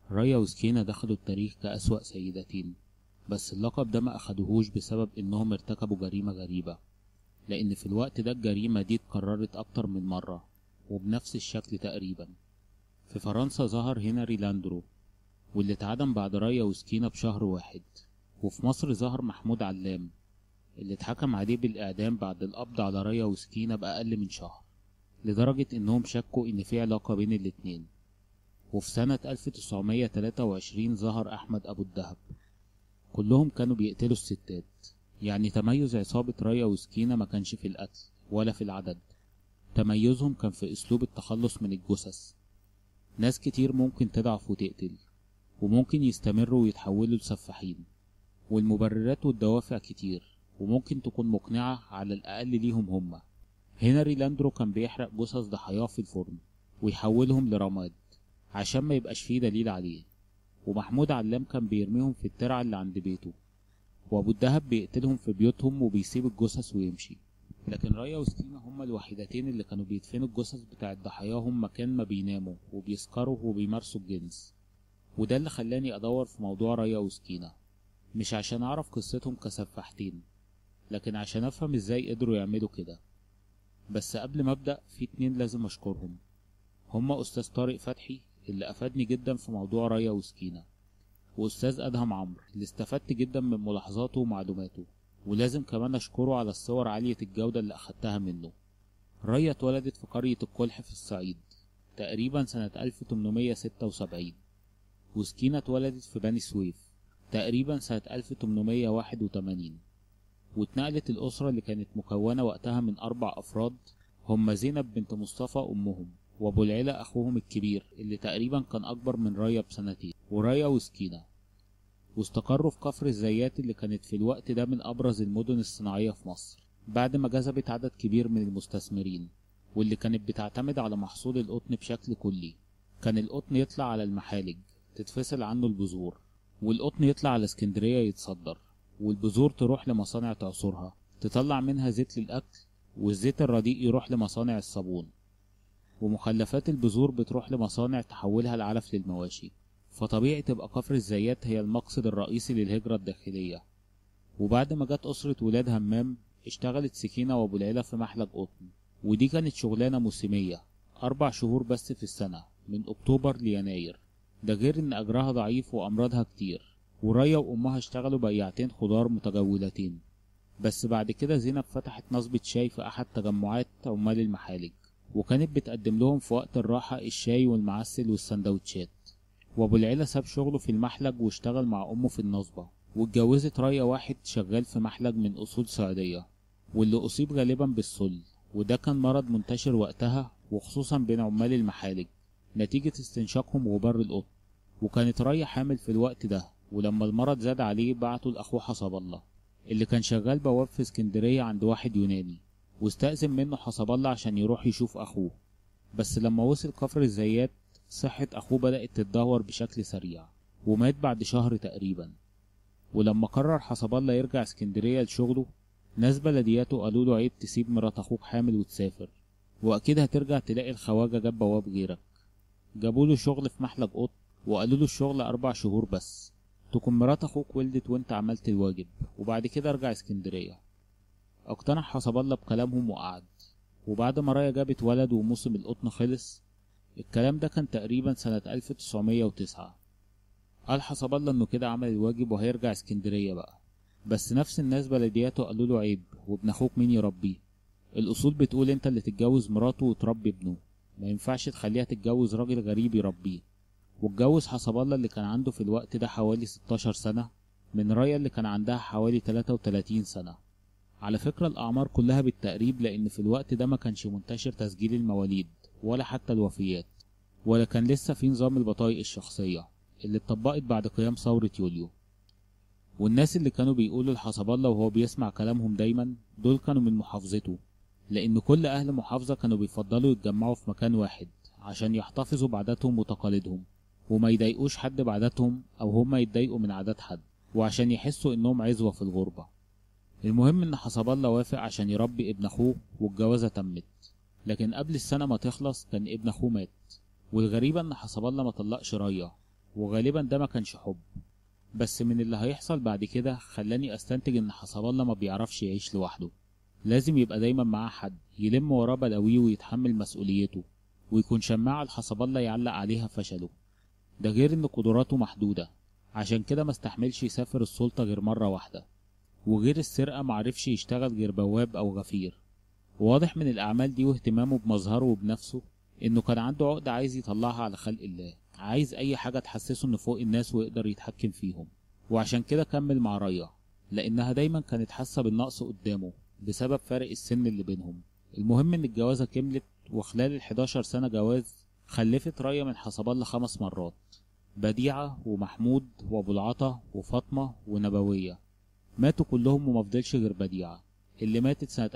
ريا وسكينة دخلوا التاريخ كأسوأ سيدتين، بس اللقب ده ما أخدوهوش بسبب إنهم ارتكبوا جريمة غريبة، لأن في الوقت ده الجريمة دي اتكررت أكتر من مرة وبنفس الشكل تقريبا. في فرنسا ظهر هنري لاندرو واللي اتعدم بعد ريا وسكينة بشهر واحد، وفي مصر ظهر محمود علام اللي اتحكم عليه بالإعدام بعد القبض على ريا وسكينة بأقل من شهر، لدرجة إنهم شكوا إن في علاقة بين الاتنين. وفي سنة 1923 ظهر أحمد أبو الدهب. كلهم كانوا بيقتلوا الستات، يعني تميز عصابة ريا وسكينة ما كانش في القتل ولا في العدد، تميزهم كان في أسلوب التخلص من الجثث. ناس كتير ممكن تضعف وتقتل، وممكن يستمروا ويتحولوا لسفاحين، والمبررات والدوافع كتير وممكن تكون مقنعة على الأقل ليهم هما. هنري لاندرو كان بيحرق جثث ضحاياه في الفرن ويحولهم لرماد عشان ما يبقاش فيه دليل عليه، ومحمود علام كان بيرميهم في الترعة اللي عند بيته، وابو الدهب بيقتلهم في بيوتهم وبيسيب الجثث ويمشي. لكن ريا وسكينة هما الوحيدتين اللي كانوا بيدفنوا الجثث بتاعت ضحاياهم مكان ما بيناموا وبيسكروا وبيمارسوا الجنس. وده اللي خلاني ادور في موضوع ريا وسكينة، مش عشان اعرف قصتهم كسفاحتين، لكن عشان افهم ازاي قدروا يعملوا كده. بس قبل ما ابدأ في اتنين لازم اشكرهم، هما استاذ طارق فتحي اللي افادني جدا في موضوع ريا وسكينة، واستاذ ادهم عمرو اللي استفدت جدا من ملاحظاته ومعلوماته، ولازم كمان اشكره على الصور عالية الجودة اللي اخدتها منه. ريا اتولدت في قرية الكلح في الصعيد تقريبا سنة 1876، وسكينة اتولدت في بني سويف تقريبا سنة 1881. واتنقلت الأسرة اللي كانت مكونة وقتها من 4 أفراد، هم زينب بنت مصطفى أمهم، وأبو العلا أخوهم الكبير اللي تقريبا كان أكبر من ريا بسنتين، وريا وسكينة. واستقروا في كفر الزيات اللي كانت في الوقت ده من أبرز المدن الصناعية في مصر، بعد ما جذبت عدد كبير من المستثمرين، واللي كانت بتعتمد على محصول القطن بشكل كلي. كان القطن يطلع على المحالج تتفصل عنه البذور، والقطن يطلع على اسكندرية يتصدر، والبذور تروح لمصانع تعصرها تطلع منها زيت للأكل، والزيت الرديء يروح لمصانع الصابون، ومخلفات البذور بتروح لمصانع تحولها لعلف للمواشي. فطبيعي تبقى كفر الزيات هي المقصد الرئيسي للهجرة الداخلية. وبعد ما جت أسرة ولاد همام، اشتغلت سكينة وأبو العلا في محلج قطن، ودي كانت شغلانة موسمية 4 شهور بس في السنة، من أكتوبر ليناير، ده غير إن أجرها ضعيف وأمراضها كتير. وريا وأمها اشتغلوا بياعتين خضار متجولتين. بس بعد كده زينب فتحت نصبة شاي في أحد تجمعات عمال المحالج، وكانت بتقدم لهم في وقت الراحة الشاي والمعسل والسندوتشات. وأبو العلا ساب شغله في المحلج واشتغل مع أمه في النصبة، واتجوزت ريا واحد شغال في محلج من أصول صعيدية، واللي أصيب غالبا بالسل، وده كان مرض منتشر وقتها وخصوصا بين عمال المحالج نتيجة استنشاقهم غبار القطن. وكانت ريا حامل في الوقت ده، ولما المرض زاد عليه بعته لأخوه حسب الله اللي كان شغال بواب في اسكندرية عند واحد يوناني، واستأذن منه حسب الله عشان يروح يشوف أخوه. بس لما وصل كفر الزيات صحة أخوه بدأت تتدهور بشكل سريع، ومات بعد شهر تقريبا. ولما قرر حسب الله يرجع اسكندرية لشغله، ناس بلدياته قالوا له عيب تسيب مرات أخوك حامل وتسافر، وأكيد هترجع تلاقي الخواجة جاب بواب غيرك. جابوا له شغل في محلج قطن، وقالوا له الشغل 4 شهور بس، تكون مرات أخوك ولدت وانت عملت الواجب، وبعد كده ارجع اسكندرية. اقتنع حسب الله بكلامهم وقعد. وبعد ما رايا جابت ولد وموسم القطن خلص، الكلام ده كان تقريبا سنة 1909، قال حسب الله انه كده عمل الواجب وهيرجع اسكندرية بقى. بس نفس الناس بلدياته قالوا له عيب، وابن اخوك مين يربيه؟ الاصول بتقول انت اللي تتجوز مراته وتربي ابنه، ما ينفعش تخليها تتجوز راجل غريب يربيه. واتجوز حسب الله اللي كان عنده في الوقت ده حوالي 16 سنة من رايا اللي كان عندها حوالي 33 سنة. على فكرة الأعمار كلها بالتقريب، لأن في الوقت ده ما كانش منتشر تسجيل المواليد ولا حتى الوفيات، ولا كان لسه في نظام البطايق الشخصية اللي اتطبقت بعد قيام ثورة يوليو. والناس اللي كانوا بيقولوا لحسب الله وهو بيسمع كلامهم دايما دول كانوا من محافظته، لأن كل أهل محافظة كانوا بيفضلوا يتجمعوا في مكان واحد عشان يحتفظوا بعاداتهم وتقاليدهم، وما يضايقوش حد بعاداتهم أو هما يتضايقوا من عادات حد، وعشان يحسوا إنهم عزوة في الغربة. المهم إن حسب الله وافق عشان يربي ابن أخوه، والجوازة تمت. لكن قبل السنة ما تخلص كان ابن أخوه مات. والغريبة إن حسب الله ما طلقش ريا، وغالبا ده ما كانش حب. بس من اللي هيحصل بعد كده خلاني استنتج ان حسب الله ما بيعرفش يعيش لوحده، لازم يبقى دايما معاه حد يلم وراه بلاويه ويتحمل مسؤوليته، ويكون شماعة لحسب الله يعلق عليها فشله. ده غير ان قدراته محدودة، عشان كده ما استحملش يسافر السلطة غير مرة واحدة، وغير السرقة معرفش يشتغل غير بواب او غفير. واضح من الاعمال دي واهتمامه بمظهره وبنفسه انه كان عنده عقدة عايز يطلعها على خلق الله، عايز اي حاجة تحسسه انه فوق الناس ويقدر يتحكم فيهم. وعشان كده كمل مع ريا، لانها دايما كانت حاسة بالنقص قدامه بسبب فارق السن اللي بينهم. المهم ان الجوازة كملت، وخلال ال11 سنة جواز خلفت ريا من حسب الله 5 مرات: بديعة ومحمود وابو العطا وفاطمة ونبوية. ماتوا كلهم ومفضلش غير بديعة اللي ماتت سنة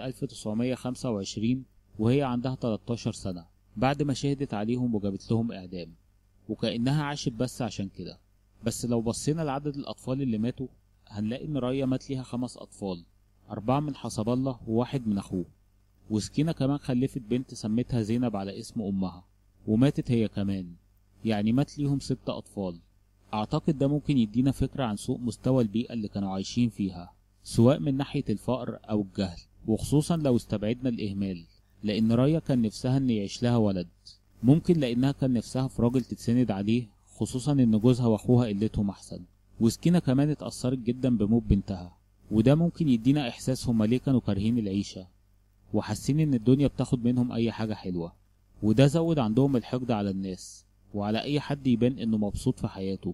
1925 وهي عندها 13 سنة، بعد ما شهدت عليهم وجابت لهم إعدام، وكأنها عاشت بس عشان كده. بس لو بصينا لعدد الأطفال اللي ماتوا هنلاقي إن ريا مات ليها 5 أطفال، 4 من حسب الله وواحد من أخوه. وسكينة كمان خلفت بنت سمتها زينب على اسم أمها وماتت هي كمان، يعني مات ليهم 6 أطفال. أعتقد ده ممكن يدينا فكرة عن سوء مستوى البيئة اللي كانوا عايشين فيها، سواء من ناحية الفقر أو الجهل، وخصوصا لو استبعدنا الإهمال، لأن ريا كان نفسها إن يعيش لها ولد. ممكن لأنها كان نفسها في راجل تتسند عليه، خصوصا إن جوزها وأخوها قلتهم أحسن. وسكينة كمان اتأثرت جدا بموت بنتها، وده ممكن يدينا إحساس هما ليه كانوا كارهين العيشة وحاسين إن الدنيا بتاخد منهم أي حاجة حلوة، وده زود عندهم الحقد على الناس وعلى أي حد يبان إنه مبسوط في حياته.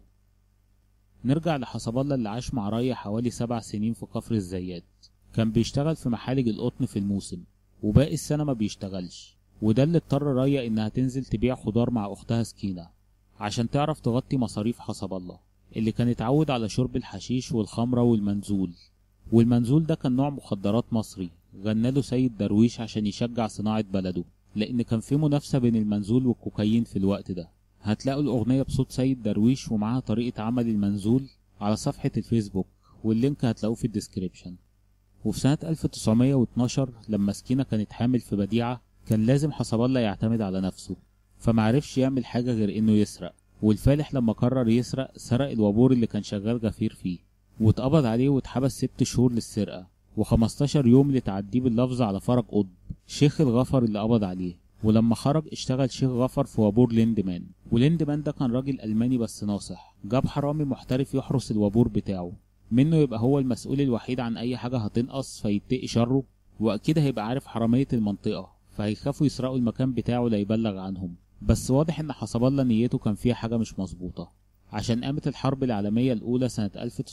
نرجع لحسب الله اللي عاش مع ريا حوالي 7 سنين في كفر الزيات. كان بيشتغل في محالج القطن في الموسم، وباقي السنة ما بيشتغلش، وده اللي اضطر ريا إنها تنزل تبيع خضار مع أختها سكينة عشان تعرف تغطي مصاريف حسب الله اللي كان اتعود على شرب الحشيش والخمرة والمنزول. والمنزول ده كان نوع مخدرات مصري غناله سيد درويش عشان يشجع صناعة بلده، لأن كان في منافسة بين المنزول والكوكايين في الوقت ده. هتلاقوا الأغنية بصوت سيد درويش ومعاها طريقة عمل المنزول على صفحة الفيسبوك، واللينك هتلاقوه في الديسكريبشن. وفي سنة 1912 لما سكينة كانت حامل في بديعة كان لازم حسب الله يعتمد على نفسه، فمعرفش يعمل حاجة غير إنه يسرق. والفالح لما قرر يسرق سرق الوابور اللي كان شغال غفير فيه، واتقبض عليه واتحبس 6 شهور للسرقة و15 يوم لتعديه باللفظ على فرج قطب شيخ الغفر اللي قبض عليه. ولما خرج اشتغل شيخ غفر في وابور ليندمان، وليندمان ده كان راجل ألماني بس ناصح، جاب حرامي محترف يحرس الوابور بتاعه، منه يبقى هو المسؤول الوحيد عن أي حاجة هتنقص فيتقي شره، وأكيد هيبقى عارف حرامية المنطقة فهيخافوا يسرقوا المكان بتاعه لا يبلغ عنهم. بس واضح إن حسب الله نيته كان فيها حاجة مش مظبوطة، عشان قامت الحرب العالمية الأولى سنة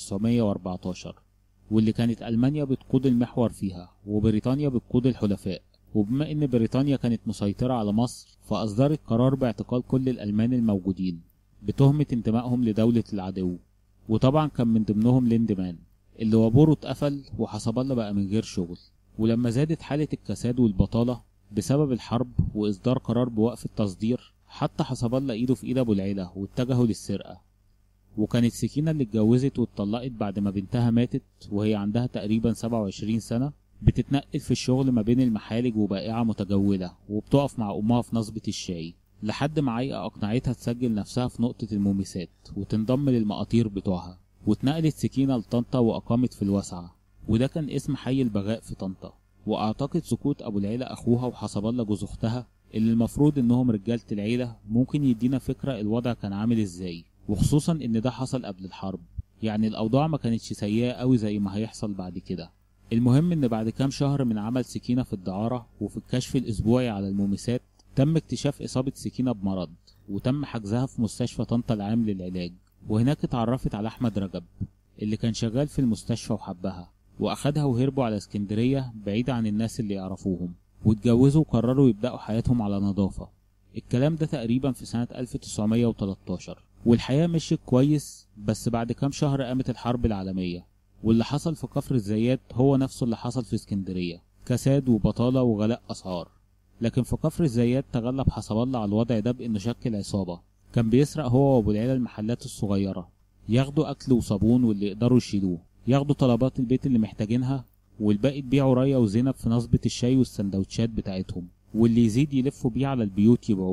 1914، واللي كانت ألمانيا بتقود المحور فيها وبريطانيا بتقود الحلفاء. وبما ان بريطانيا كانت مسيطرة على مصر فاصدرت قرار باعتقال كل الالمان الموجودين بتهمة انتمائهم لدولة العدو، وطبعا كان من ضمنهم ليندمان اللي وابوره اتقفل وحسب الله بقى من غير شغل. ولما زادت حالة الكساد والبطالة بسبب الحرب واصدار قرار بوقف التصدير، حط حسب الله ايده في ايد ابو العيلة واتجهوا للسرقة. وكانت سكينة اللي اتجوزت واتطلقت بعد ما بنتها ماتت وهي عندها تقريبا 27 سنة، بتتنقل في الشغل ما بين المحالج وبائعة متجولة، وبتقف مع أمها في نصبة الشاي لحد ما عايقة أقنعتها تسجل نفسها في نقطة المومسات وتنضم للمقاطير بتوعها. واتنقلت سكينة لطنطا وأقامت في الواسعة، وده كان اسم حي البغاء في طنطا. وأعتقد سكوت أبو العيلة أخوها وحسب الله جوز أختها اللي المفروض إنهم رجالة العيلة ممكن يدينا فكرة الوضع كان عامل إزاي، وخصوصا إن ده حصل قبل الحرب، يعني الأوضاع ما كانتش سيئة قوي زي ما هيحصل بعد كده. المهم ان بعد كام شهر من عمل سكينة في الدعارة وفي الكشف الاسبوعي على المومسات تم اكتشاف اصابة سكينة بمرض، وتم حجزها في مستشفى طنطا العام للعلاج. وهناك اتعرفت على احمد رجب اللي كان شغال في المستشفى وحبها، واخدها وهربوا على اسكندرية بعيد عن الناس اللي يعرفوهم، واتجوزوا وقرروا يبدأوا حياتهم على نظافة. الكلام ده تقريبا في سنة 1913، والحياة مشيت كويس. بس بعد كام شهر قامت الحرب العالمية، واللي حصل في كفر الزيات هو نفسه اللي حصل في اسكندرية، كساد وبطالة وغلاء أسعار. لكن في كفر الزيات تغلب حسب الله على الوضع ده بإنه شكل عصابة كان بيسرق هو وأبو العيلة المحلات الصغيرة، ياخدوا أكل وصابون واللي يقدروا يشيلوه، ياخدوا طلبات البيت اللي محتاجينها، والباقي تبيعوا ريا وزينب في نصبة الشاي والسندوتشات بتاعتهم، واللي يزيد يلفوا بيه على البيوت يبيعوه.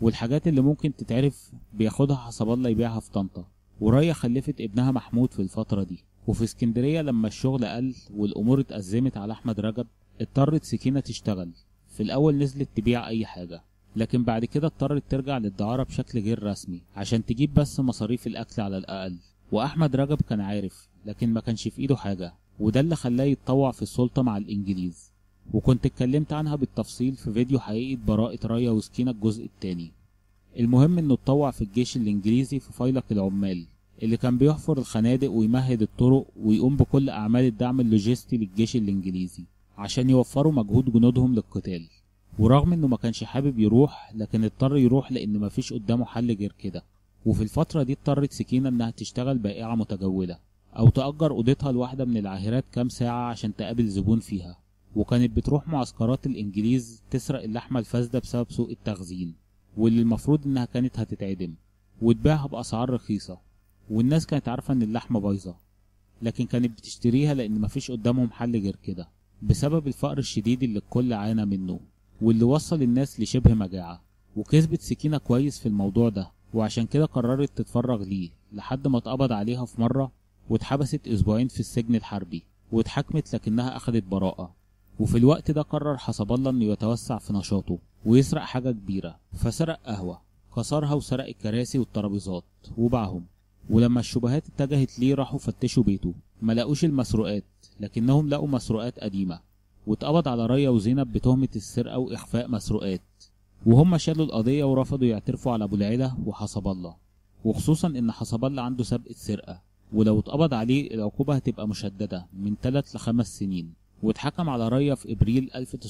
والحاجات اللي ممكن تتعرف بياخدها حسب الله يبيعها في طنطا. وريا خلفت ابنها محمود في الفترة دي. وفي اسكندرية لما الشغل قل والأمور اتأزمت على أحمد رجب، اضطرت سكينة تشتغل. في الأول نزلت تبيع أي حاجة، لكن بعد كده اضطرت ترجع للدعارة بشكل غير رسمي عشان تجيب بس مصاريف الأكل على الأقل. وأحمد رجب كان عارف، لكن ما كانش في إيده حاجة، وده اللي خلاه يتطوع في السلطة مع الإنجليز. وكنت اتكلمت عنها بالتفصيل في فيديو حقيقة براءة ريا وسكينة الجزء التاني. المهم انه اتطوع في الجيش الانجليزي في فيلق العمال، اللي كان بيحفر الخنادق ويمهد الطرق ويقوم بكل اعمال الدعم اللوجستي للجيش الانجليزي عشان يوفروا مجهود جنودهم للقتال. ورغم انه ما كانش حابب يروح، لكن اضطر يروح لان مفيش قدامه حل غير كده. وفي الفترة دي اضطرت سكينة انها تشتغل بائعة متجولة، او تأجر اوضتها لواحدة من العاهرات كام ساعة عشان تقابل زبون فيها. وكانت بتروح معسكرات الانجليز تسرق اللحمة الفاسدة بسبب سوء التخزين، واللي المفروض انها كانت هتتعدم، وتبيعها باسعار رخيصة. والناس كانت عارفة ان اللحمة بايظة، لكن كانت بتشتريها لان مفيش قدامهم حل غير كده بسبب الفقر الشديد اللي الكل عانى منه، واللي وصل الناس لشبه مجاعة. وكسبت سكينة كويس في الموضوع ده، وعشان كده قررت تتفرغ ليه لحد ما اتقبض عليها في مرة، واتحبست اسبوعين في السجن الحربي، واتحكمت لكنها اخدت براءة. وفي الوقت ده قرر حسب الله انه يتوسع في نشاطه ويسرق حاجة كبيرة، فسرق قهوة، كسرها وسرق الكراسي والترابيزات وباعهم. ولما الشبهات اتجهت ليه راحوا فتشوا بيته، ما لقوش المسروقات، لكنهم لقوا مسروقات قديمة. واتقبض على ريا وزينب بتهمة السرقة وإخفاء مسروقات، وهم شالوا القضية ورفضوا يعترفوا على أبو العيلة وحسب الله، وخصوصا إن حسب الله عنده سابقة سرقة، ولو اتقبض عليه العقوبة هتبقى مشددة من 3 ل5 سنين. واتحكم على ريا في إبريل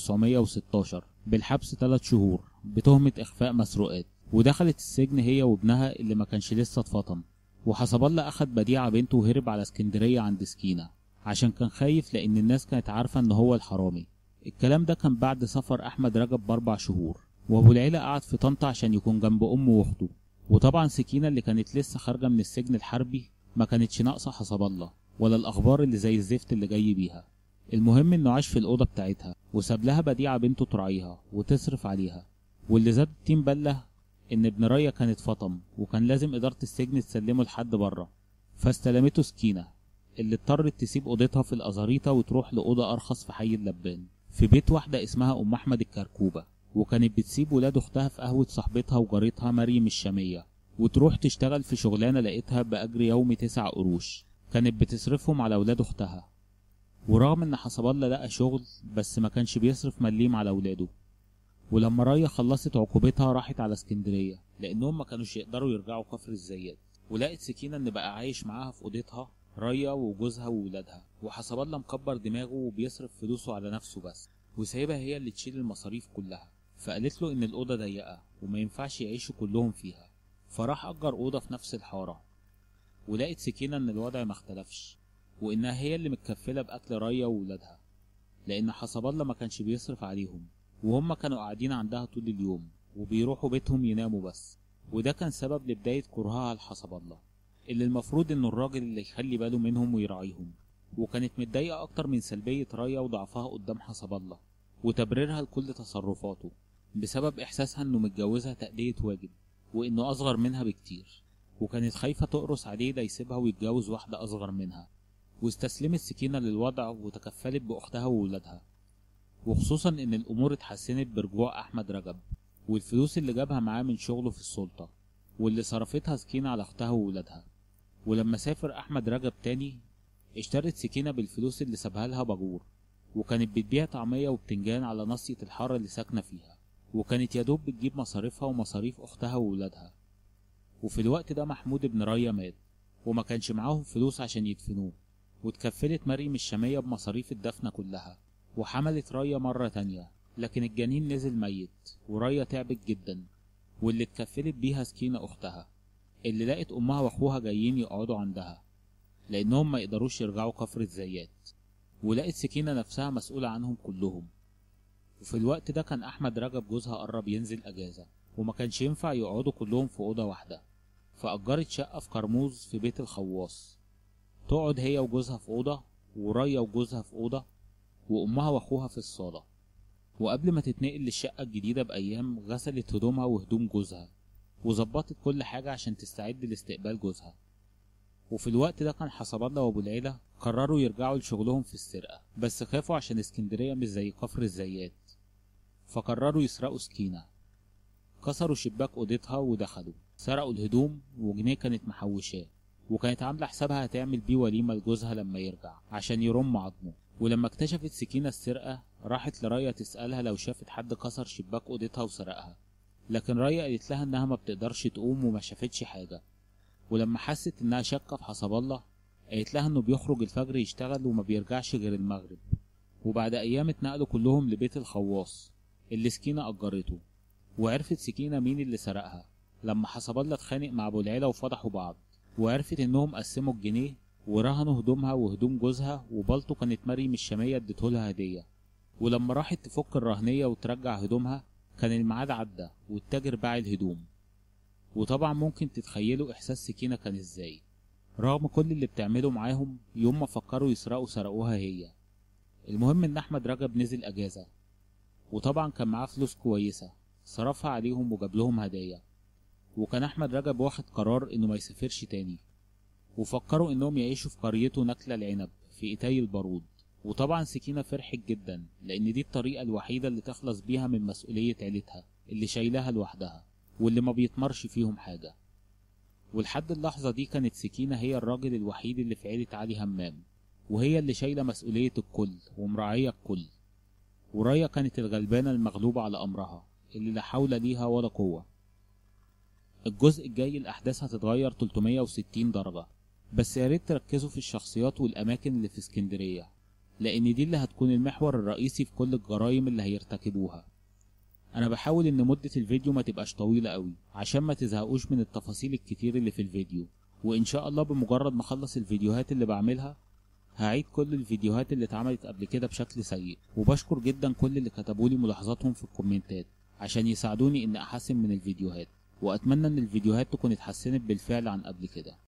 1916 بالحبس 3 شهور بتهمة إخفاء مسروقات، ودخلت السجن هي وابنها اللي ما كانش لسه اتفطم. وحسب الله أخد بديعة بنته وهرب على اسكندرية عند سكينة عشان كان خايف، لأن الناس كانت عارفة إن هو الحرامي. الكلام ده كان بعد سفر أحمد رجب ب4 شهور، وأبو العيلة قعد في طنطا عشان يكون جنب أمه وأخته. وطبعا سكينة اللي كانت لسه خارجة من السجن الحربي ما كانتش ناقصة حسب الله ولا الأخبار اللي زي الزفت اللي جاي بيها. المهم إنه عاش في الأوضة بتاعتها وساب لها بديعة بنته تراعيها وتصرف عليها. واللي زاد الطين بلة إن ابن ريا كان اتفطم، وكان لازم إدارة السجن تسلمه لحد بره، فاستلمته سكينة اللي اضطرت تسيب أوضتها في الأزاريطة وتروح لأوضة أرخص في حي اللبان في بيت واحدة اسمها أم أحمد الكركوبة. وكانت بتسيب ولاد أختها في قهوة صاحبتها وجارتها مريم الشامية، وتروح تشتغل في شغلانة لقيتها بأجر يومي 9 قروش كانت بتصرفهم على ولاد أختها. ورغم إن حسب الله لقى شغل، بس ما كانش بيصرف مليم على ولاده. ولما ريا خلصت عقوبتها راحت على اسكندرية لأنهم ما كانوش يقدروا يرجعوا كفر الزيات. ولقت سكينة إن بقى عايش معاها في أوضتها ريا وجوزها وولادها، وحسب الله مكبر دماغه وبيصرف فلوسه على نفسه بس، وسايبها هي اللي تشيل المصاريف كلها. فقالت له إن الأوضة ضيقة وما ينفعش يعيشوا كلهم فيها، فراح أجر أوضة في نفس الحارة. ولقت سكينة إن الوضع ما اختلفش، وإنها هي اللي متكفلة بأكل ريا وولادها، لأن حسب الله ما كانش بيصرف عليهم، وهم كانوا قاعدين عندها طول اليوم وبيروحوا بيتهم يناموا بس. وده كان سبب لبداية كرهها لحسب الله، اللي المفروض إنه الراجل اللي يخلي باله منهم ويراعيهم. وكانت متضايقة أكتر من سلبية ريا وضعفها قدام حسب الله وتبريرها لكل تصرفاته بسبب إحساسها إنه متجوزها تأدية واجب، وإنه أصغر منها بكتير، وكانت خايفة تقرص عليه ده يسيبها ويتجوز واحدة أصغر منها. واستسلمت سكينة للوضع وتكفلت بأختها وولادها، وخصوصا إن الأمور اتحسنت برجوع أحمد رجب والفلوس اللي جابها معاه من شغله في السلطة، واللي صرفتها سكينة على أختها وولادها. ولما سافر أحمد رجب تاني اشترت سكينة بالفلوس اللي سابها لها باجور، وكانت بتبيع طعمية وبتنجان على ناصية الحارة اللي ساكنة فيها، وكانت يدوب بتجيب مصاريفها ومصاريف أختها وولادها. وفي الوقت ده محمود ابن ريا مات، وما كانش معاهم فلوس عشان يدفنوه، واتكفلت مريم الشامية بمصاريف الدفنة كلها. وحملت ريا مرة تانية، لكن الجنين نزل ميت وريا تعبت جدا، واللي اتكفلت بيها سكينة أختها اللي لقت أمها وأخوها جايين يقعدوا عندها لأنهم ما يقدروش يرجعوا كفر الزيات. ولقت سكينة نفسها مسؤولة عنهم كلهم. وفي الوقت ده كان أحمد رجب جوزها قرب ينزل أجازة، وما كانش ينفع يقعدوا كلهم في أوضة واحدة، فأجرت شقة في كرموز في بيت الخواص تقعد هي وجوزها في أوضة، وريا وجوزها في أوضة، وأمها وأخوها في الصالة. وقبل ما تتنقل للشقة الجديدة بأيام غسلت هدومها وهدوم جوزها وظبطت كل حاجة عشان تستعد لاستقبال جوزها. وفي الوقت ده كان حسب الله وابو العيلة قرروا يرجعوا لشغلهم في السرقة، بس خافوا عشان اسكندرية مش زي كفر الزيات، فقرروا يسرقوا سكينة. كسروا شباك اوضتها ودخلوا سرقوا الهدوم وجنيه كانت محوشاه، وكانت عاملة حسابها هتعمل بيه وليمة لجوزها لما يرجع عشان يرم عظمه. ولما اكتشفت سكينة السرقة راحت لريا تسألها لو شافت حد كسر شباك اوضتها وسرقها، لكن ريا قالت لها انها ما بتقدرش تقوم وما شافتش حاجة. ولما حست انها شاكة في حسب الله قالت لها انه بيخرج الفجر يشتغل وما بيرجعش غير المغرب. وبعد ايام اتنقلوا كلهم لبيت الخواص اللي سكينة اجرته، وعرفت سكينة مين اللي سرقها لما حسب الله اتخانق مع ابو العيلة وفضحوا بعض، وعرفت انهم قسموا الجنيه ورهنوا هدومها وهدوم جوزها، وبلطو كانت مريم الشامية اديتهولها هدية. ولما راحت تفك الرهنية وترجع هدومها كان الميعاد عدى والتاجر باع الهدوم. وطبعا ممكن تتخيلوا احساس سكينة كان ازاي، رغم كل اللي بتعمله معاهم يوم ما فكروا يسرقوا سرقوها هي. المهم ان احمد رجب نزل اجازة، وطبعا كان معاه فلوس كويسة صرفها عليهم وجاب لهم هدايا. وكان احمد رجب واخد قرار انه ما يسافرش تاني، وفكروا انهم يعيشوا في قريته نكلة العنب في ايتاي البارود. وطبعا سكينة فرحت جدا لان دي الطريقة الوحيدة اللي تخلص بيها من مسؤولية عيلتها اللي شايلها لوحدها واللي ما بيتمرش فيهم حاجة. ولحد اللحظة دي كانت سكينة هي الراجل الوحيد اللي في عيلة علي همام، وهي اللي شايلة مسؤولية الكل ومراعية الكل. وريا كانت الغلبانة المغلوبة على أمرها اللي لا حول ليها ولا قوة. الجزء الجاي الأحداث هتتغير 360 درجة، بس ياريت تركزوا في الشخصيات والأماكن اللي في اسكندرية، لأن دي اللي هتكون المحور الرئيسي في كل الجرائم اللي هيرتكبوها. أنا بحاول إن مدة الفيديو ما تبقاش طويلة قوي عشان ما تزهقوش من التفاصيل الكتير اللي في الفيديو، وإن شاء الله بمجرد ما أخلص الفيديوهات اللي بعملها هعيد كل الفيديوهات اللي اتعملت قبل كده بشكل سيء. وبشكر جدا كل اللي كتبولي ملاحظاتهم في الكومنتات عشان يساعدوني إن أحسن من الفيديوهات، وأتمنى إن الفيديوهات تكون اتحسنت بالفعل عن قبل كده.